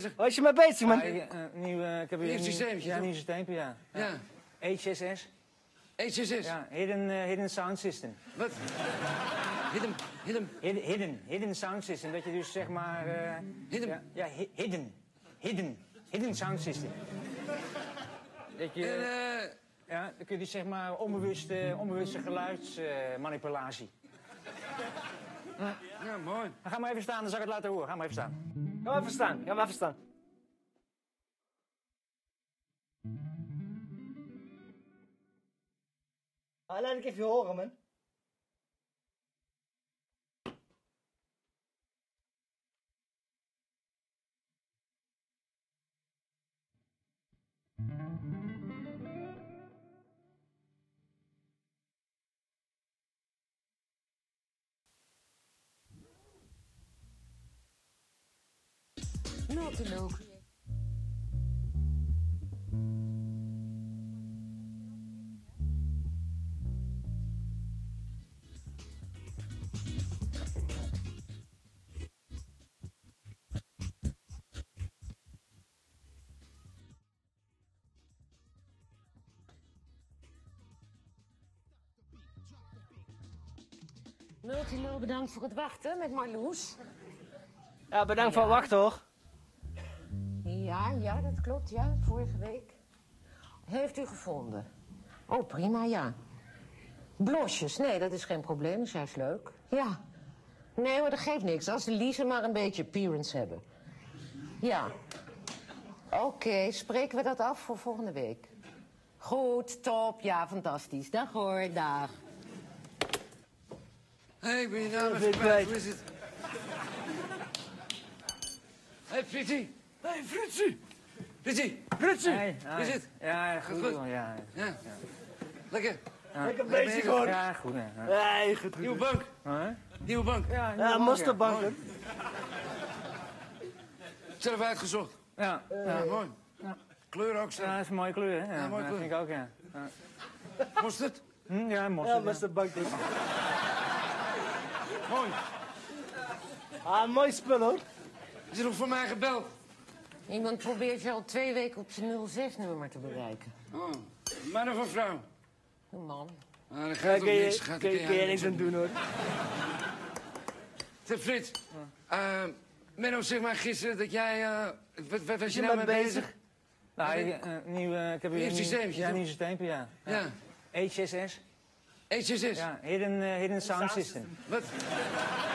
Waar is je mee bezig, man? ik heb hier Nieuw systeempje, Ja, toch? nieuw systeempje, ja. Ja. HSS. HSS. Ja, hidden sound system. Wat? Hidden sound system. Dat je dus zeg maar... Hidden? Ja, hidden sound system. Dat je... Ja, dan kun je dus zeg maar onbewuste geluidsmanipulatie. Ja, mooi. Dan ga maar even staan, dan zal ik het laten horen. Ga maar even staan. Ga maar even staan, ga maar even staan. Laat ik even horen, man. Multinook. Multino, bedankt voor het wachten met Marloes. Ja, bedankt voor het wachten, hoor. Ja, dat klopt, ja, vorige week. Heeft u gevonden? Oh, prima, ja. Blosjes, nee, dat is geen probleem, is juist leuk. Ja. Nee hoor, dat geeft niks, als de liezen maar een beetje appearance hebben. Ja. Oké, spreken we dat af voor volgende week? Goed, top, ja, fantastisch. Dag hoor, dag. Hé, ik ben je naam even kwijt. Hoe is het? Hé, Fritsie. Hé, Fritsie. Fritsie. Fritsie. Hey, Hoe is het? Ja, goed. Goed. Jongen, ja. Ja. Lekker. Lekker bezig, hoor. Ja, goed. Ja. Nee, goed. Nieuwe bank. Huh? Nieuwe bank. Ja, mosterdbanken. Zelf uitgezocht. Ja. Ja, mooi. Kleur ook zo. Ja, dat is een mooie kleur, hè? Ja, mooie kleur. vind ik ook, ja. Mosterd. Ja, Ja, mosterd. mosterdbanken. Mooi. Ah, mooi spul, hoor. Is er nog voor mij gebeld? Iemand probeert je al 2 weken op zijn 06-nummer te bereiken. Oh, man of een vrouw? Een man. Nou, dat Daar gaat toch kun niks. je, Gaat kun je niks aan doen, hoor. Zeg, Frits. Menno, zeg maar gisteren dat jij... wat was je nou mee mee bezig? Nou, ik heb hier Nieuw systeempje, Ja, toch? nieuw systeempje, ja. Ja. HSS. HSS. Ja, hidden sound system. Wat?